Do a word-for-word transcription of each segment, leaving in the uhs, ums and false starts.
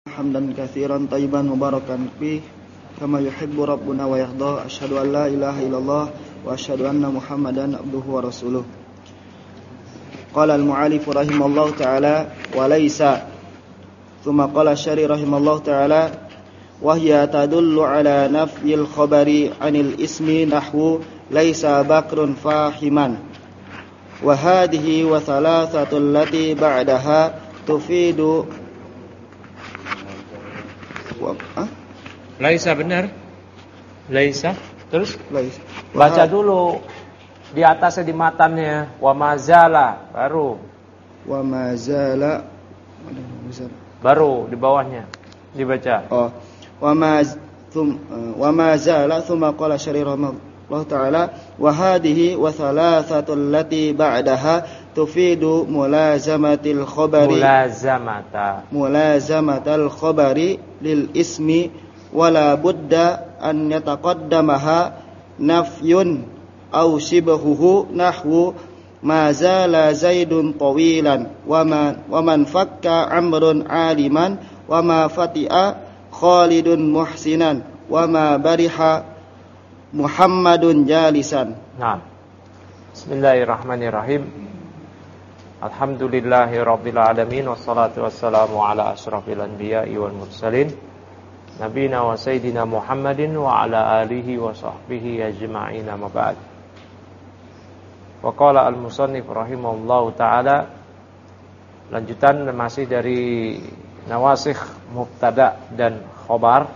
hamdan katsiran thayyiban mubarakan fih kama yuhibbu rabbuna wa yarda. Asyhadu an la ilaha illallah wa asyhadu anna Muhammadan abduhu wa rasuluh. Qala al-mu'allif rahimallahu ta'ala wa laysa. Tsumma qala asy-syari rahimallahu ta'ala wa hiya tadullu ala nafyil khabari 'anil ismi nahwu laysa bakrun fahiman. Wa hadhihi wa thalathatul lati ba'daha tufidu wa ah? Laisa benar? Laisa. Terus? Laisa. Baca dulu di atasnya di matannya wa mazala baru. Wa mazala baru di bawahnya dibaca. Oh. Wa maz thum wa mazala thumma qala syari rahimahullah ta'ala wa hadhihi wa thalathatul lati ba'daha tufidu mulazamatil khabari mulazamata mulazamatal khabari lil ismi wala budda an yataqaddamaha nafyun aw shibhuhu nahwu ma zala zaidun tawilan wa man wa man fakka amrun aliman wa ma fati'a khalidun muhsinan wa ma bariha muhammadun jalisan. Nah, bismillahirrahmanirrahim. Alhamdulillahi rabbil alamin wassalatu wassalamu ala asyrafil anbiya'i wal mursalin nabiyina wa sayyidina Muhammadin wa ala alihi wa sahbihi ajma'in amma ba'd. Wa qala al-musannif rahimahullahu ta'ala, lanjutan masih dari nawasikh mubtada dan khobar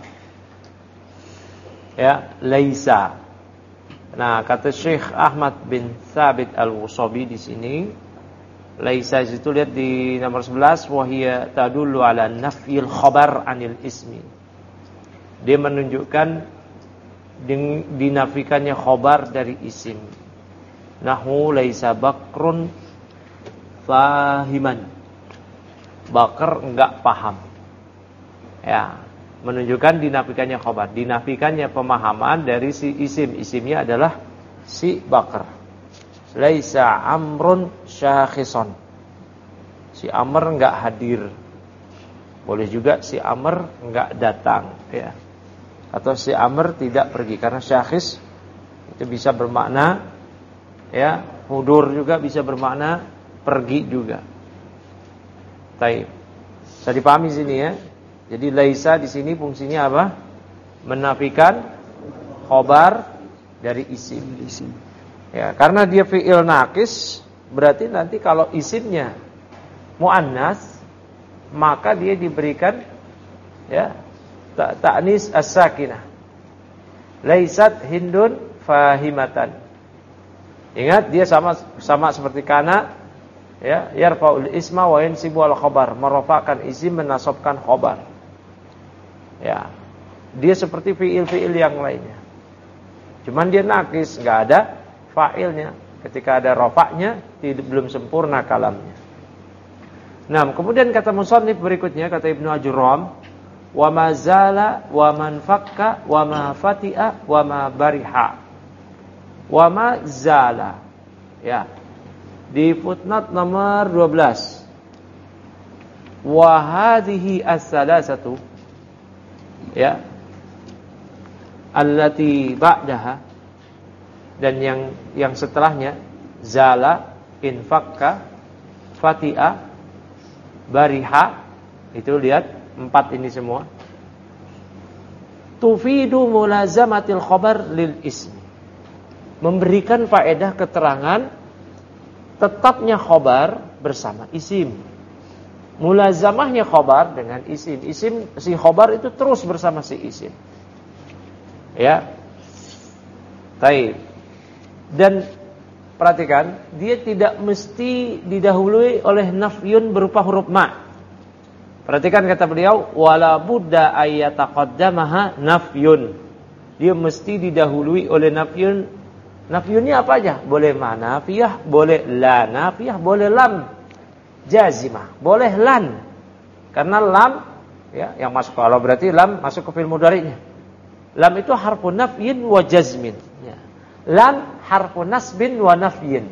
ya, laisa. Nah, kata Syekh Ahmad bin Thabit Al-Wusabi di sini, laisa itu lihat di nomor sebelas, wahia tadullu ala nafyil khabar anil ismi. Dia menunjukkan dinafikannya khabar dari isim. Nahu laisa bakrun fahiman. Bakar enggak paham. Ya, menunjukkan dinafikannya khabar, dinafikannya pemahaman dari si isim. Isimnya adalah si bakar. Laisa amrun syakhison. Si Amr enggak hadir. Boleh juga si Amr enggak datang ya. Atau si Amr tidak pergi, karena syakhis itu bisa bermakna ya, hudur juga bisa bermakna pergi juga. Baik. Bisa dipahami sini ya. Jadi laisa di sini fungsinya apa? Menafikan khabar dari isim. Isim. Ya, karena dia fi'il naqis, berarti nanti kalau isimnya muannas, maka dia diberikan ya ta'nis as-sakinah. Laisat hindun fahimatan. Ingat, dia sama sama seperti kana ya, yarfa'ul isma wa yansibu al-khabar, merofakkan isim, menasabkan khabar. Ya. Dia seperti fi'il-fi'il yang lainnya. Cuman dia naqis, enggak ada fa'ilnya. Ketika ada rafa'nya, belum sempurna kalamnya. Nah, kemudian kata musannif berikutnya, kata Ibnu Ajurram, wa ma zala wa man fakka wa ma fati'a wa ma bariha. Wa ma zala. Ya. Di footnote nomor dua belas. Wa hadhihi as-salasatu. Ya. Allati ba'daha, dan yang yang setelahnya, zala, infakka, fati'a, bariha, itu lihat empat ini semua. Tufidu mulazamatil khabar lil ismi, memberikan faedah keterangan tetapnya khabar bersama isim. Mulazamahnya khabar dengan isim. Isim, si khabar itu terus bersama si isim. Ya. Taib. Dan perhatikan, dia tidak mesti didahului oleh nafyun berupa huruf ma. Perhatikan kata beliau, wala budda ayyataqaddamaha nafyun. Dia mesti didahului oleh nafyun. Nafyunnya apa aja? Boleh ma nafiyah, boleh la nafiyah, boleh lam jazimah, boleh lan. Karena lam ya, yang masuk, kalau berarti lam masuk ke fi'il mudhari'nya. Lam itu harfun nafyin wa jazmin. Ya. Lam harfun nasbin wa nafyin.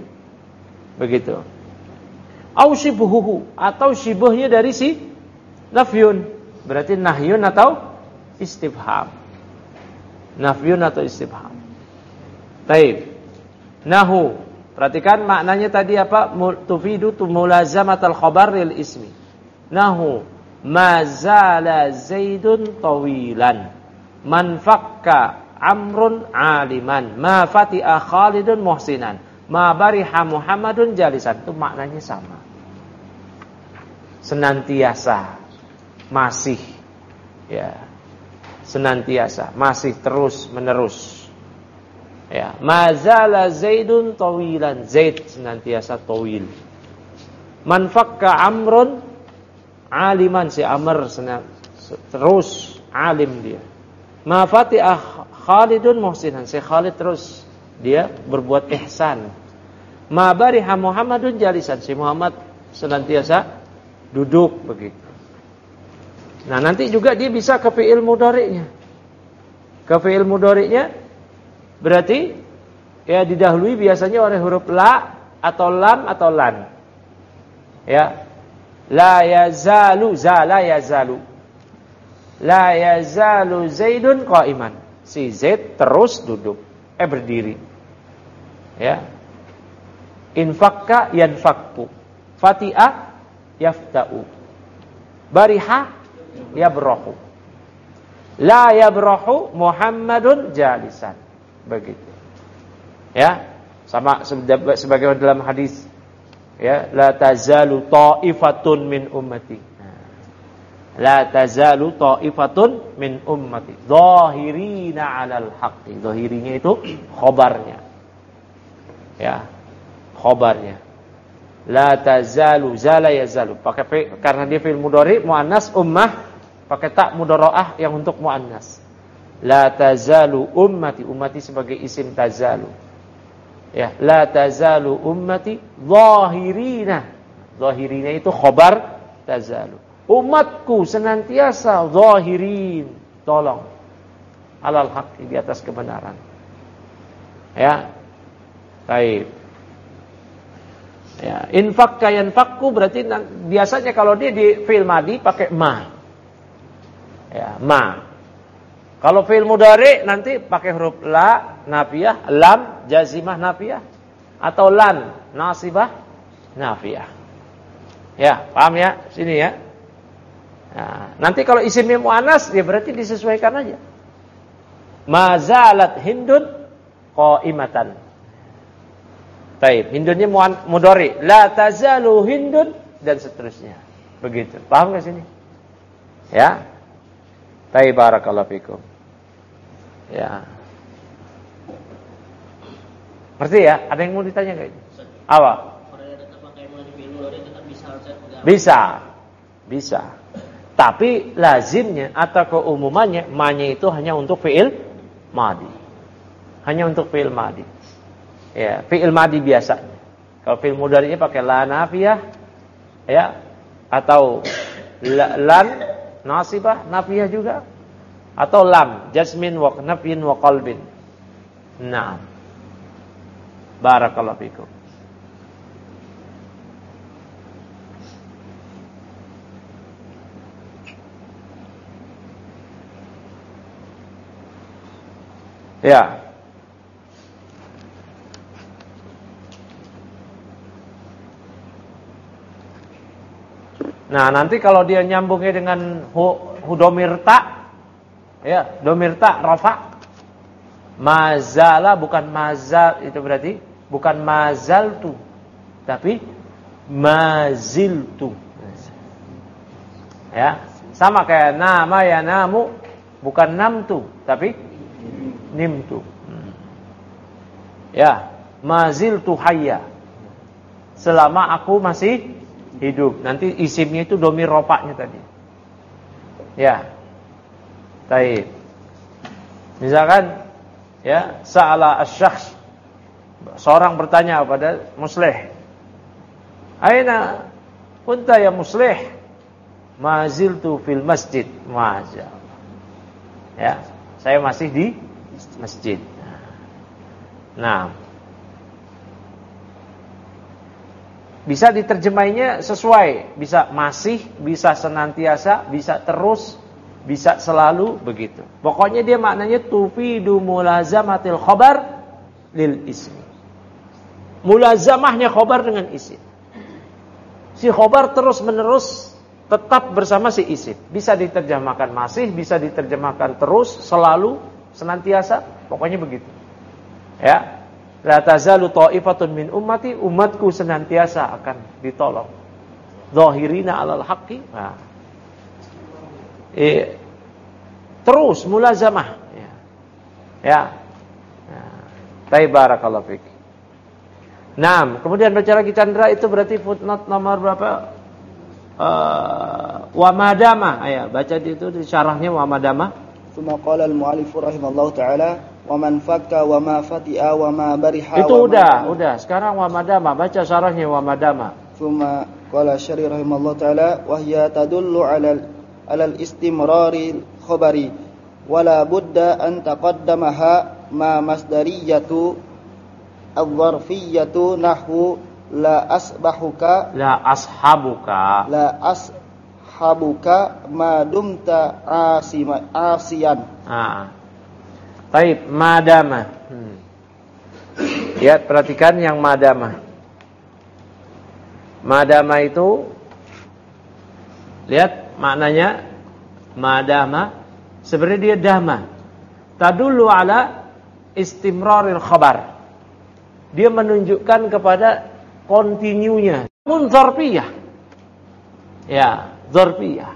Begitu. Au shibhuhu, atau shibhnya dari si nafyun. berarti nahyun atau istifham. Nafyun atau istifham. Taib. Nahu. Perhatikan maknanya tadi apa? Tufidu tu mulazamatal khabar lil ismi. Nahu ma zala Zaidun tawilan. Man fakka Amrun aliman. Ma fati'a Khalidun muhsinan. Ma bariha Muhammadun jalisan. Itu maknanya sama. Senantiasa, masih, ya, senantiasa, masih terus menerus. Ya, mazala Zaidun tawilan, Zaid senantiasa tawil. Man fakka Amrun aliman, si Amr senang, terus alim dia. Ma fati'ah Khalidun muhsinan, si Khalid terus dia berbuat ihsan. Ma bariha Muhammadun jalisan, si Muhammad senantiasa duduk begitu. Nah, nanti juga dia bisa ke fi'il mudhari'nya. Ke fi'il mudhari'nya berarti ya didahului biasanya oleh huruf la atau lam atau lan. Ya. La yazalu, zala yazalu. La yazalu Zaidun qa'iman. Si Zaid terus duduk, eh berdiri. Ya. Infakka yanfakku. Fati'a yafta'u. Bariha yabrahu. La yabrahu Muhammadun jalisan. Begitu. Ya, sama sebagaimana dalam hadis. Ya, la tazalu ta'ifatun min ummati. La tazalu ta'ifatun min ummati zahirina 'alal haqqi. Zahirinya itu khobarnya. Ya, khobarnya. La tazalu, zala yazalu. Pakai fi, karena dia fi'il mudhari muannas ummah, pakai tak mudharaah yang untuk muannas. La tazalu ummati, ummati sebagai isim tazalu. Ya, la tazalu ummati zahirina. Zahirina itu khobar tazalu. Umatku senantiasa zahirin, tolong, alal haq, di atas kebenaran. Ya. Baik. Ya, infakka yanfakku berarti biasanya kalau dia di fi'il madi pakai ma. Ya, ma. Kalau fi'il mudhari nanti pakai huruf la nafiyah, lam jazimah nafiyah, atau lan nasibah nafiyah. Ya, paham ya? Sini ya. Nah, nanti kalau isimnya muannas ya berarti disesuaikan aja. Mazalat Hindun qa'imatan. Taib, Hindunnya mudhari, la tazalu Hindun dan seterusnya. Begitu. Paham enggak sini? Ya. Taib, barakallahu fikum. Ya. Ngerti ya? Ada yang mau ditanya enggak ini? Apa? Bisa. Bisa. Tapi lazimnya atau keumumannya ma-nya itu hanya untuk fi'il madi. Hanya untuk fi'il madi. Ya, fi'il madi biasanya. Kalau fi'il mudhari'nya pakai la nafiyah, ya, atau la, lan nasibah nafiyah juga, atau lam jazmin wa nafyin wa qalbin. Naam. Barakallahu fikum. Ya. Nah, nanti kalau dia nyambungnya dengan hu, hudomirta, ya, domirta rafa, mazala bukan mazal, itu berarti bukan mazaltu, tapi maziltu. Ya, sama kayak nama ya namu, bukan namtu, tapi nimtu. Ya, maziltu hayya. Selama aku masih hidup. Nanti isimnya itu domir rofaknya tadi. Ya. Baik. Misalkan ya, sa'ala asy-syakhs, seorang bertanya kepada muslih. Aina kunta ya muslih? Maziltu fil masjid. Masyaallah. Ya, saya masih di masjid. Nah. bisa diterjemainya sesuai, bisa masih, bisa senantiasa, bisa terus, bisa selalu, begitu. Pokoknya dia maknanya tufidu mulazamatil khabar lil ismi. Mulazamahnya khabar dengan isim. Si khabar terus menerus tetap bersama si isim. Bisa diterjemahkan masih, bisa diterjemahkan terus, selalu, senantiasa, pokoknya begitu. Ya. La tazalu ta'ifatun min ummati, umatku senantiasa akan ditolong. Zahirina 'alal haqqi. Nah. Eh, terus mulazamah. Ya. Ya. Nah. Baik, barakallahu fik. Naam, kemudian baca lagi Chandra, itu berarti footnote nomor berapa? Uh, wa madama. Ayo, baca itu di syarahnya wa madama. Tsumma qala al-mu'allif rahimallahu ta'ala wa man fakka wa ma fati'a wa ma bariha. Itu udah, udah. Sekarang wa madama, baca syarahnya wa madama. Tsumma qala syarih rahimallahu ta'ala wa hiya tadullu 'ala al istimrari khabari wa la budda an taqaddamaha ma masdariyatu adh-dharfiyyatu nahwu la asbahuka la ashabuka la ashabuka ma dumta asima asiyan. Ah. Baik, madama. Hmm. Ya, perhatikan yang madama. Madama itu lihat maknanya madama sebenarnya dia dama. Tadullu ala istimraril khabar. Dia menunjukkan kepada kontinunya. Namun dzarfiyah. Ya, dzarfiyah.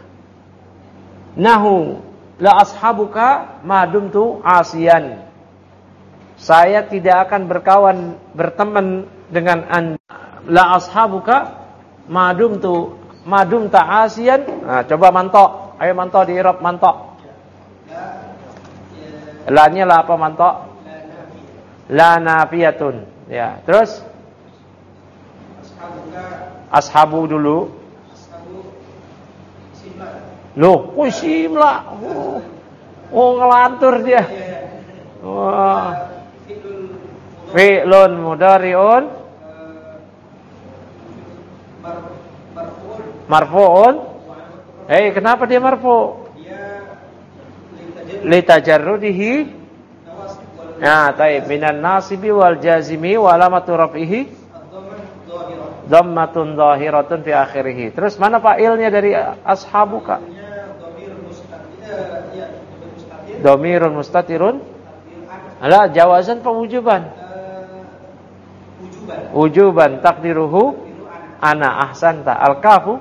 Nahu la ashabuka madumtu asiyan. Saya tidak akan berkawan berteman dengan anda. La ashabuka madumtu madumta asiyan. Nah, coba mantok. Ayo mantok di i'rab mantok. La-nya la apa mantok? La nafiyatun. Ya, terus ashabu dulu. Loh, kok simla? Oh, oh ngelantur dia. Wah. Fi'lun mudhari'un marfu'un. Eh, kenapa dia marfu'? Litajarrudihi. Nah, taib minan nasibi wal jazimi wa alamatu raf'ihi dhammatun dhahiratun fi akhirih. Terus mana fa'ilnya dari ashabuka? Dhamirun mustatirun. Ala jawazan pewujuban. Wujuban takdiruhu ana ahsanta. Al-kafu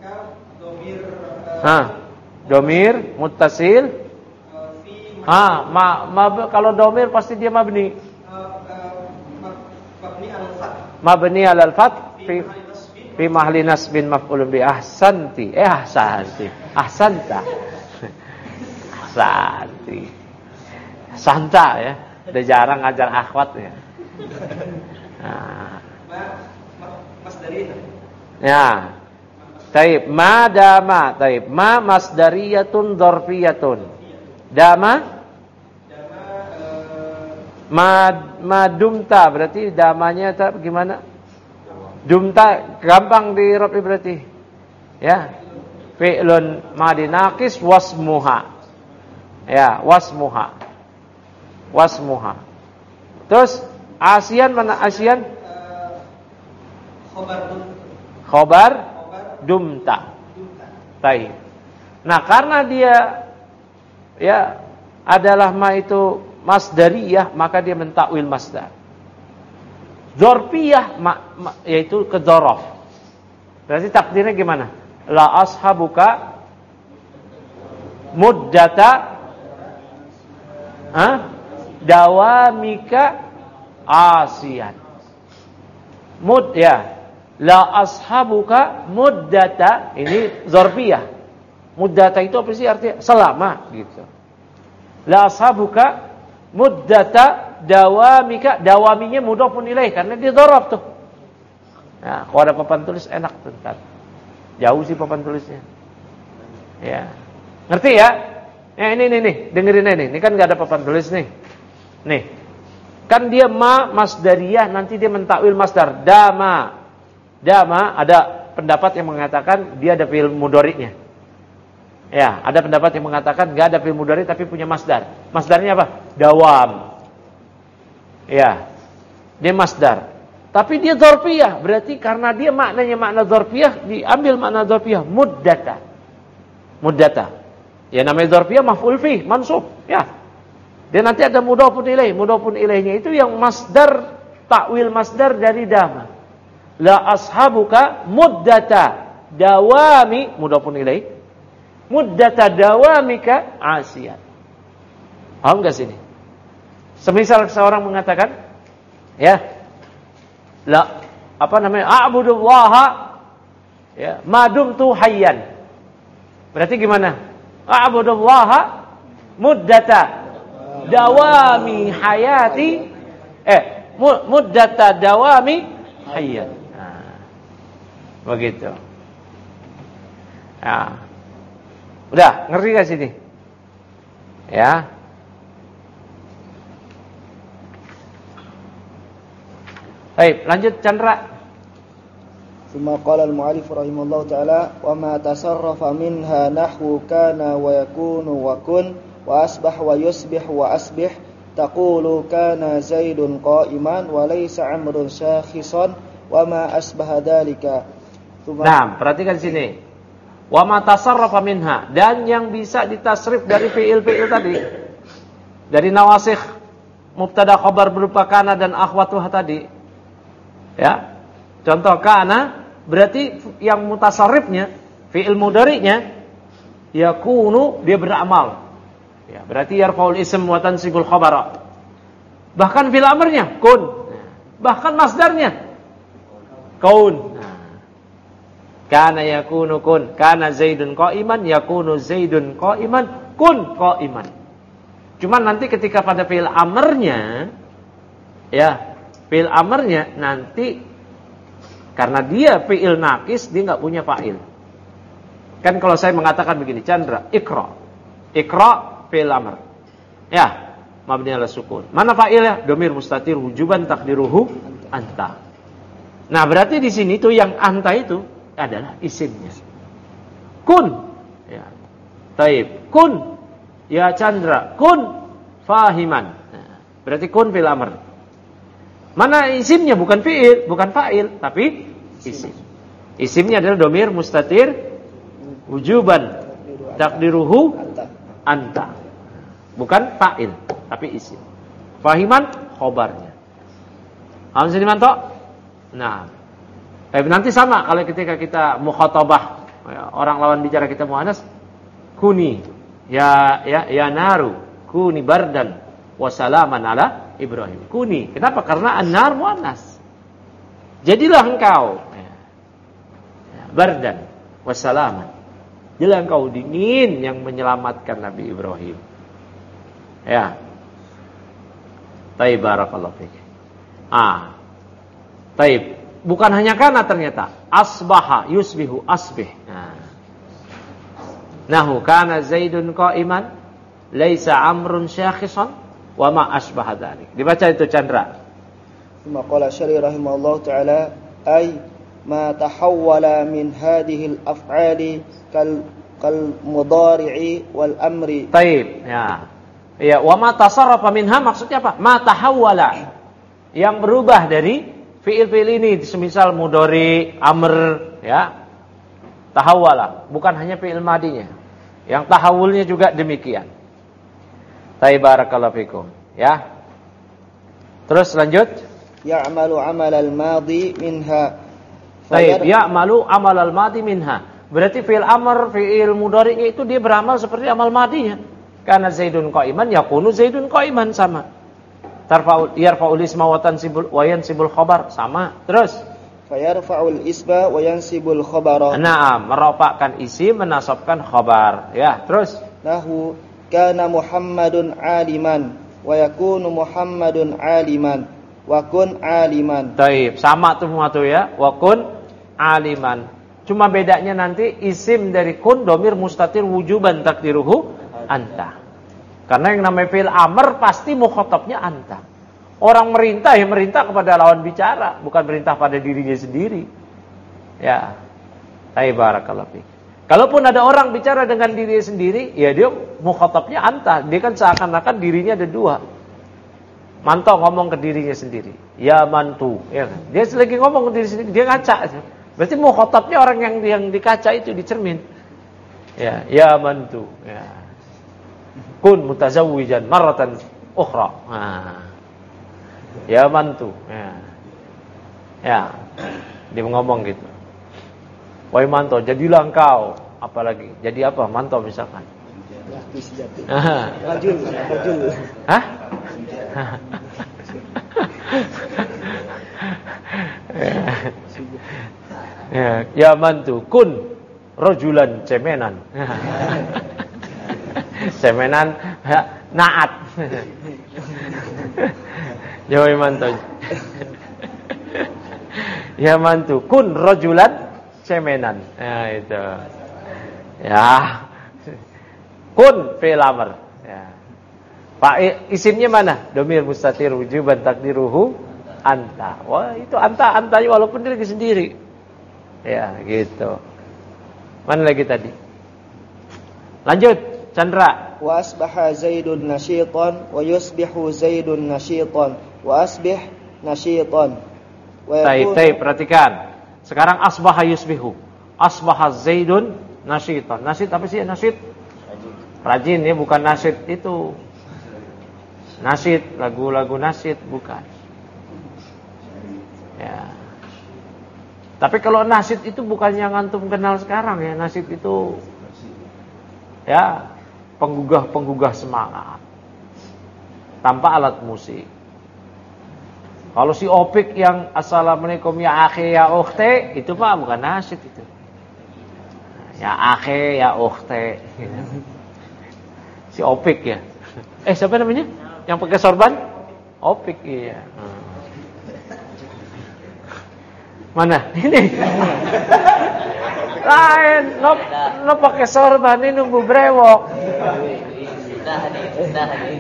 ha, dhamir muttasil. Ha, ma, ma kalau dhamir pasti dia mabni. Mabni alal fath fi fi mahli nasbin maf'ulun bi ahsanti. Eh ahsanti. Ahsanta. Ahsanti. Santa ya. Udah jarang ngajar akhwat ya. Nah. Ya. Taib madama, taib ma masdariyatun dzarfiyatun. Dama Mad, madumta berarti damanya tak gimana? Dumta gampang di i'rab berarti. Ya. Fi'lun madi naqis wasmuha. Ya, wasmuha. Wasmuha. Terus asian mana asian? Khobar Khobar dumta. Baik. Nah, karena dia ya adalah ma itu masdariyah, maka dia mentakwil masdar. Dzarfiyah ma, ma, yaitu ke dzaraf. Berarti takdirnya gimana? La ashabuka muddata ha? Dawamika asiyan. Mud ya. La ashabuka muddata, ini dzarfiyah. Muddata itu apa sih artinya? Selama gitu. La ashabuka muddata dawamika, dawaminya mudhafun ilaih karena dia dzaraf tuh. Nah, kalau ada papan tulis enak tuh kan. Jauh sih papan tulisnya. Ya. Ngerti ya? Ya ini nih nih, dengerin ini. Ini kan enggak ada papan tulis nih. Nih. Kan dia ma masdariyah, nanti dia mentakwil masdar dama. Dama, ada pendapat yang mengatakan dia ada fi'il mudhari'nya. Ya, ada pendapat yang mengatakan enggak ada fi'il mudhari' tapi punya masdar. Masdarnya apa? Dawam. Ya. Dia masdar. Tapi dia dzarfiyah, berarti karena dia maknanya makna dzarfiyah, diambil makna dzarfiyah muddata. Muddata. Ya namanya dzarfiyah maf'ul fih, mansub, ya. Dia nanti ada mudhofun ilaih, mudhofun ilaihnya itu yang masdar, takwil masdar dari dama. La ashabuka muddata dawami, mudhofun ilaih. Muddata dawamika asiyat. Paham enggak sini? Semisal seorang mengatakan, ya, la apa namanya? A'budullaha ya, madumtu hayyan. Berarti gimana? A'budullaha muddata dawami hayati eh muddata dawami hayyan. Nah, begitu. Nah. Udah, ngerti gak sini? Ya. Baik, lanjut Chandra. Tsumma qala al-mu'allif rahimahullahu ta'ala wa ma tasarrafa minha nahwu kana wa yakunu wa kun wa asbah wa yusbih wa asbih taqulu kana zaidun qa'iman wa laysa amrun syakhisan wa ma asbaha dzalika. Nah, perhatikan sini. Wa ma tasarrafa minha, dan yang bisa ditasrif dari fi'il-fi'il tadi. Dari nawasikh mubtada khabar berupa kana dan akhwatuha tadi. Ya. Contoh kana berarti yang mutasarrifnya fi'il mudhari'nya yakunu, dia beramal. Ya, berarti yarfa'ul ism wa tansibul khabara. Bahkan fil amrnya kun. Bahkan masdarnya kaun. Kana yakunu kun, kana zaidun qa'iman, yakunu zaidun qa'iman, kun qa'iman. Cuman nanti ketika pada fi'il amrnya, ya, fi'il amrnya nanti karena dia fi'il naqis, dia enggak punya fa'il. Kan kalau saya mengatakan begini, Chandra, ikra. Ikra fi'il amr. Ya, mabni ala sukun. Mana fa'ilnya? Dhamir mustatir wujuban takdiruhu anta. Nah, berarti di sini tuh yang anta itu adalah isimnya. Kun. Ya. Taib. Kun. Ya Chandra. Kun. Fahiman. Nah, berarti kun fil amr. Mana isimnya? Bukan fi'il, bukan fa'il, tapi isim. Isimnya adalah dhamir mustatir wujuban takdiruhu anta. Bukan fa'il, tapi isim. Fahiman khobarnya. Paham sini manto? Nah, tapi nanti sama kalau ketika kita mukhatabah, orang lawan bicara kita muannas, kuni ya ya ya naru kuni bardan wa salaman ala Ibrahim. Kuni. Kenapa? Karena an-nar muannas. Jadilah engkau ya, bardan wa salaman. Jadilah engkau dingin yang menyelamatkan Nabi Ibrahim. Ya. Taib barakallahu fiik. Ah. Taib. Bukan hanya kana ternyata. Asbaha yusbihu asbih. Nah. Nahu kana zaidun qa'iman laisa amrun syakhisan wa ma asbaha dzalik. Dibaca itu Chandra. Tsumma qala syari rahimahullahu taala ay ma tahawwala min hadhihi al-af'ali kal kal mudhari'i wal amri. Taib. Ya. Ya, wa ma tasarrafa minha maksudnya apa? Ma tahawwala. Yang berubah dari fi'il-fi'il ini, semisal mudhari, amr, ya. Tahawwala, bukan hanya fi'il madinya. Yang tahawulnya juga demikian. Barakallahu fikum, ya. Terus lanjut. Ya'malu 'amal al-madi minha. Baik, ya'malu 'amal al-madi minha. Berarti fi'il amr, fi'il mudhari'nya itu dia beramal seperti amal madinya. Karena zaidun qa'iman yakunu zaidun qa'iman, sama. Tarfa'ul yarfa'ul isma wa tansibul wa yansibul khabar, sama. Terus fayarfa'ul isba wa yansibul khabara. Naam, merofakkan isim, menasabkan khabar. Ya, terus nahu kana Muhammadun aliman wa yakunu Muhammadun aliman wa kun aliman. Baik, sama tuh semua tuh ya. Wa kun aliman. Cuma bedanya nanti isim dari kun dhamir mustatir wujuban takdiruhu anta. Karena yang namanya fi'il amr pasti mukhatabnya anta. Orang merintah ya merintah kepada lawan bicara, bukan merintah pada dirinya sendiri. Ya. Hai barakallahu fiik. Kalaupun ada orang bicara dengan diri sendiri, ya dia mukhatabnya anta. Dia kan seakan-akan dirinya ada dua. Manto ngomong ke dirinya sendiri. Ya mantu, ya kan? Dia lagi ngomong ke diri sendiri, dia ngaca. Berarti mukhatabnya orang yang yang dikaca itu dicermin. Ya, ya mantu, ya. Kun mutazawwijan marratan ukhra. Nah. Ya mantu, ya. Ya. Dia ngomong gitu. Wahai manto, jadilah engkau, apalagi jadi apa? Manto misalkan. Rajul, rajul. Hah? Ya, ya mantu, kun rajulan cemenan. Cemenan naat. Ya mantu. Ya mantu, kun rajulan cemenan. Ya itu. Ya. Kun fi'il amr. Ya. Pak isimnya mana? Domir mustatir wujuban takdiruhu anta. Wah, itu anta anta walaupun dia lagi sendiri. Ya, gitu. Mana lagi tadi? Lanjut, Chandra. Wa asbaha Zaidun nashitan wa yusbihu Zaidun nashitan wa asbih nashitan. Taib, taib, perhatikan. Sekarang asbaha yusbihu. Asbaha Zaidun nashitan. Nasyid apa sih nasyid? Rajin ya, bukan nasyid itu. Nasyid, lagu-lagu nasyid bukan. Ya. Tapi kalau nasyid itu bukan yang antum kenal sekarang ya. Nasyid itu ya penggugah-penggugah semangat tanpa alat musik. Kalau si Opik yang assalamualaikum ya akhi ya ukhti, itu mah bukan nasyid itu. Ya akhi ya ukhti. Si Opik ya. Eh siapa namanya? Yang pakai sorban? Opik iya. Hmm. Mana? Ini. Lain, lo lo pakai sorban ini nunggu brewok. Nah, nih, nah, nih.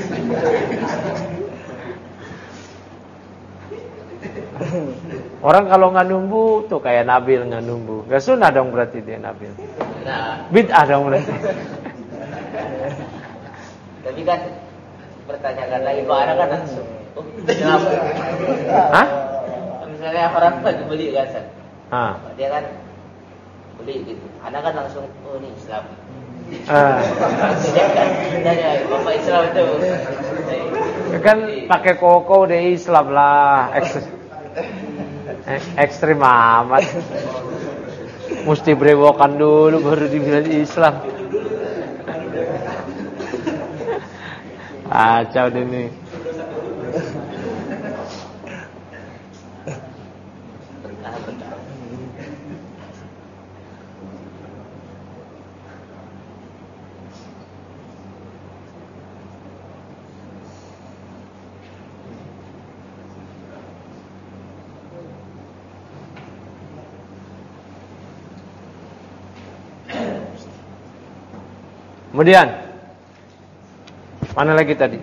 Orang kalau nggak numbu tuh kayak Nabil nggak numbu. Gak sunnah dong berarti dia Nabil. Nah, Bid'ah dong berarti. tapi kan pertanyakan lagi kok ada kan langsung. Oh, kenapa? Hah? Misalnya orang lagi beli kan, San. Ah. Dia kan beli gitu. Ada kan langsung oh ini Islam. Ah. Dia kan dari Bapak Islam itu. Kan pakai koko deh Islam lah. Eks ekstrim amat. Mesti brewokan dulu baru dibilang Islam. Kacau deh nih. Kemudian mana lagi tadi?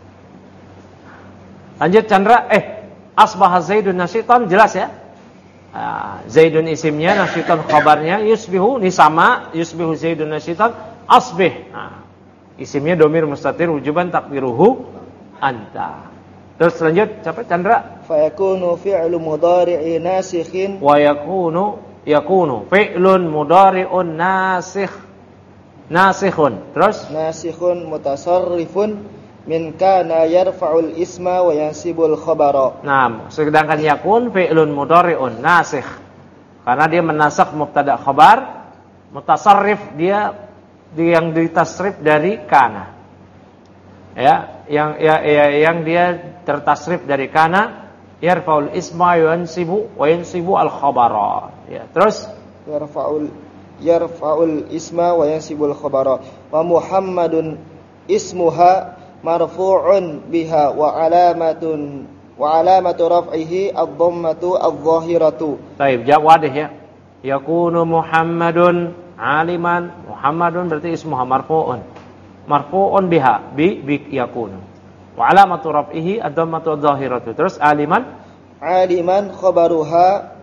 Lanjut Chandra. Eh, asbaha Zaidun nasyitan jelas ya? Uh, Zaidun isimnya, nasyitan khabarnya, yusbihu ini sama, yusbihu Zaidun nasyitan, asbih. Nah, isimnya domir mustatir wujuban takdiruhu anta. Terus lanjut siapa Chandra? Fa yakunu fi'lu mudhari'i nasikhin Wa yakunu yakunu fi'lun mudhari'un nasikh. Nasikhun. Terus nasikhun mutasarrifun min kana yarfa'ul isma wa yansibul khabara. Nah, sedangkan yakun fi'lun mudhari'un nasikh. Karena dia menasakh mubtada khabar, mutasarrif dia, dia yang ditasrif dari kana. Ya, yang ya, ya yang dia tertasrif dari kana, yarfa'ul isma wa yansibu wa yansibu al khabara. Ya, terus yarfa'ul yarfa'ul isma wa yansibul khabara. Wa Muhammadun ismuha marfu'un biha wa alamatun wa alamatu raf'ihi ad-dhammatu adh-dhahiratu. Baik, jawab wadih ya. Yakunu Muhammadun aliman. Muhammadun berarti ismuha marfu'un. Marfu'un biha bi bi yakunu. Wa alamatu raf'ihi ad-dhammatu adh-dhahiratu. Terus aliman aliman khabaruha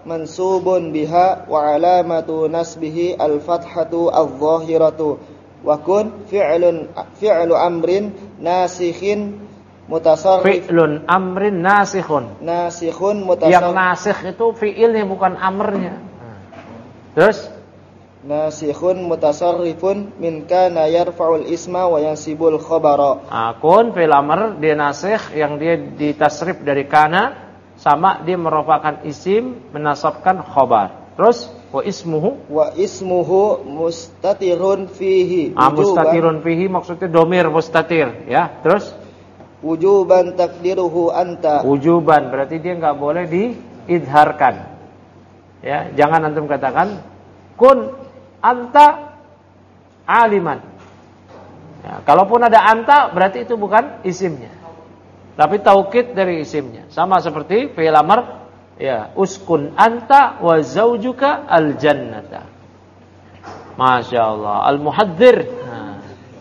mansubun biha wa alamatu nasbihi al-fathatu adh-dhahiratu wa kun fi'lun fi'lu amrin nasikhin mutasarrif. Fi'lun amrin nasikhun. Nasikhun mutasarrif. Yang nasikh itu fi'ilnya bukan amrnya. Terus nasikhun mutasarrifun min kana yarfa'ul isma wa yansibul khabara. Ah, kun fi'il amr dia nasikh yang dia ditasrif dari kana sama dia merupakan isim menasabkan khabar. Terus wa ismuhu wa ismuhu mustatirun fihi. Ah, mustatirun fihi maksudnya domir mustatir ya. Terus wujuban takdiruhu anta. Wujuban berarti dia enggak boleh diidharkan. Ya, jangan antum katakan kun anta aliman. Ya, kalaupun ada anta berarti itu bukan isimnya. Tapi taukid dari isimnya. Sama seperti fi'il amr ya, uskun anta wa zaujuka al-jannata. Masya Allah, al-muhadzir. Nah.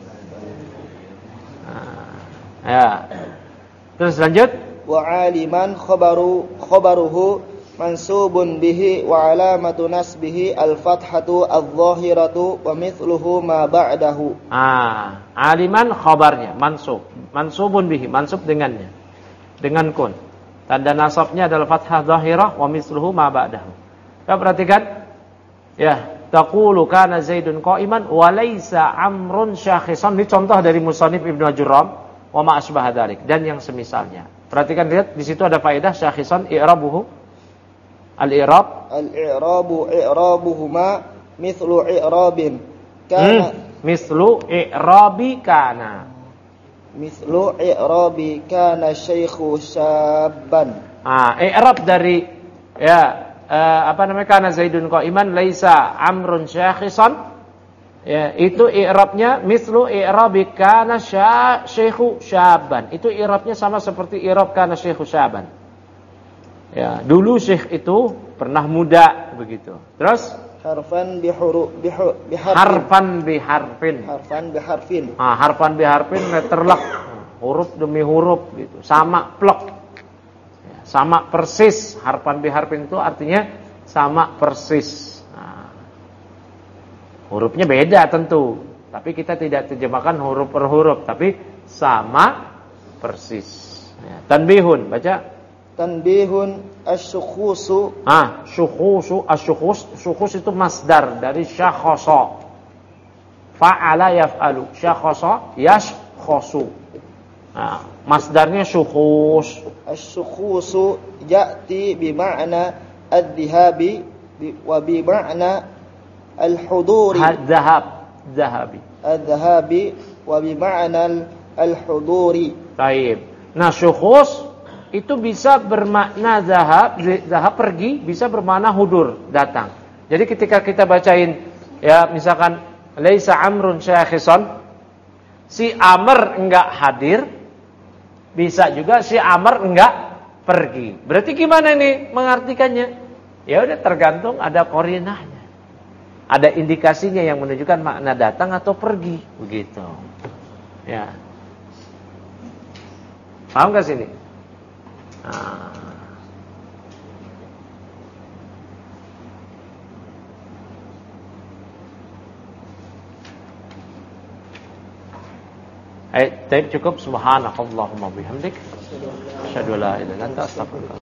Nah. Ya. Terus lanjut. Wa aliman khabaru khabaruhu mansubun bihi wa alamatu nasbihi al-fathatu adh-dhahiratu wa mithluhu ma ba'dahu. Ah, aliman khabarnya mansub, mansubun bihi, mansub dengannya, dengan kun. Tanda nasabnya adalah fathah dhahirah wa mithluhu ma ba'dahu. Kita perhatikan ya, taqulu kana Zaidun qa'iman wa laisa Amrun syakhisan. Ini contoh dari musannif Ibnu Ajurram wa ma asbaha dzalik dan yang semisalnya. Perhatikan, lihat di situ ada faedah syakhisan i'rabuhu. Al-i'rab al-i'rabu i'rabuhuma mithlu i'rabin kana hmm, mithlu i'rabi kana mithlu i'rabi kana syaikhu syabban. Ah, i'rab dari ya uh, apa namanya kana Zaidun qa'iman laisa Amrun syakhisan. Ya, itu i'rabnya mithlu i'rabi kana syaikhu syabban. Itu i'rabnya sama seperti i'rab kana syaikhu syabban. Ya, dulu syekh itu pernah muda begitu. Terus harfan bihuru bihu biharfin. Harfan biharfin. Harfan biharfin. Ah, harfan biharfin letterlek. Huruf demi huruf gitu. Sama plek. Ya, sama persis. Harfan biharfin itu artinya sama persis. Nah, hurufnya beda tentu, tapi kita tidak terjemahkan huruf per huruf, tapi sama persis. Ya, tanbihun, baca. Tanbihun asy-syukhusu. Ah, syukhusu, asy-syukhus, syukhus itu masdar dari syakhasa. Fa'ala yaf'alu, syakhasa yashkhasu. Nah, masdarnya syukhus. Asy-syukhusu ya'ti bi ma'na adh-dhahabi wa bi ma'na al-huduri. Dhahab, dhahabi. Adh-dhahabi wa bi ma'na al-huduri. Baik. Nah, syukhus itu bisa bermakna zahab, zahab pergi, bisa bermakna hudur, datang. Jadi ketika kita bacain ya misalkan laisa Amrun syakhisan, si Amr enggak hadir, bisa juga si Amr enggak pergi. Berarti gimana nih mengartikannya? Ya udah tergantung ada qarinahnya. Ada indikasinya yang menunjukkan makna datang atau pergi, begitu. Ya. Paham enggak sini? Ah. Baik, cukup. Subhanakallahumma bihamdik, asyhadu an la ilaha illa anta, astaghfiruka.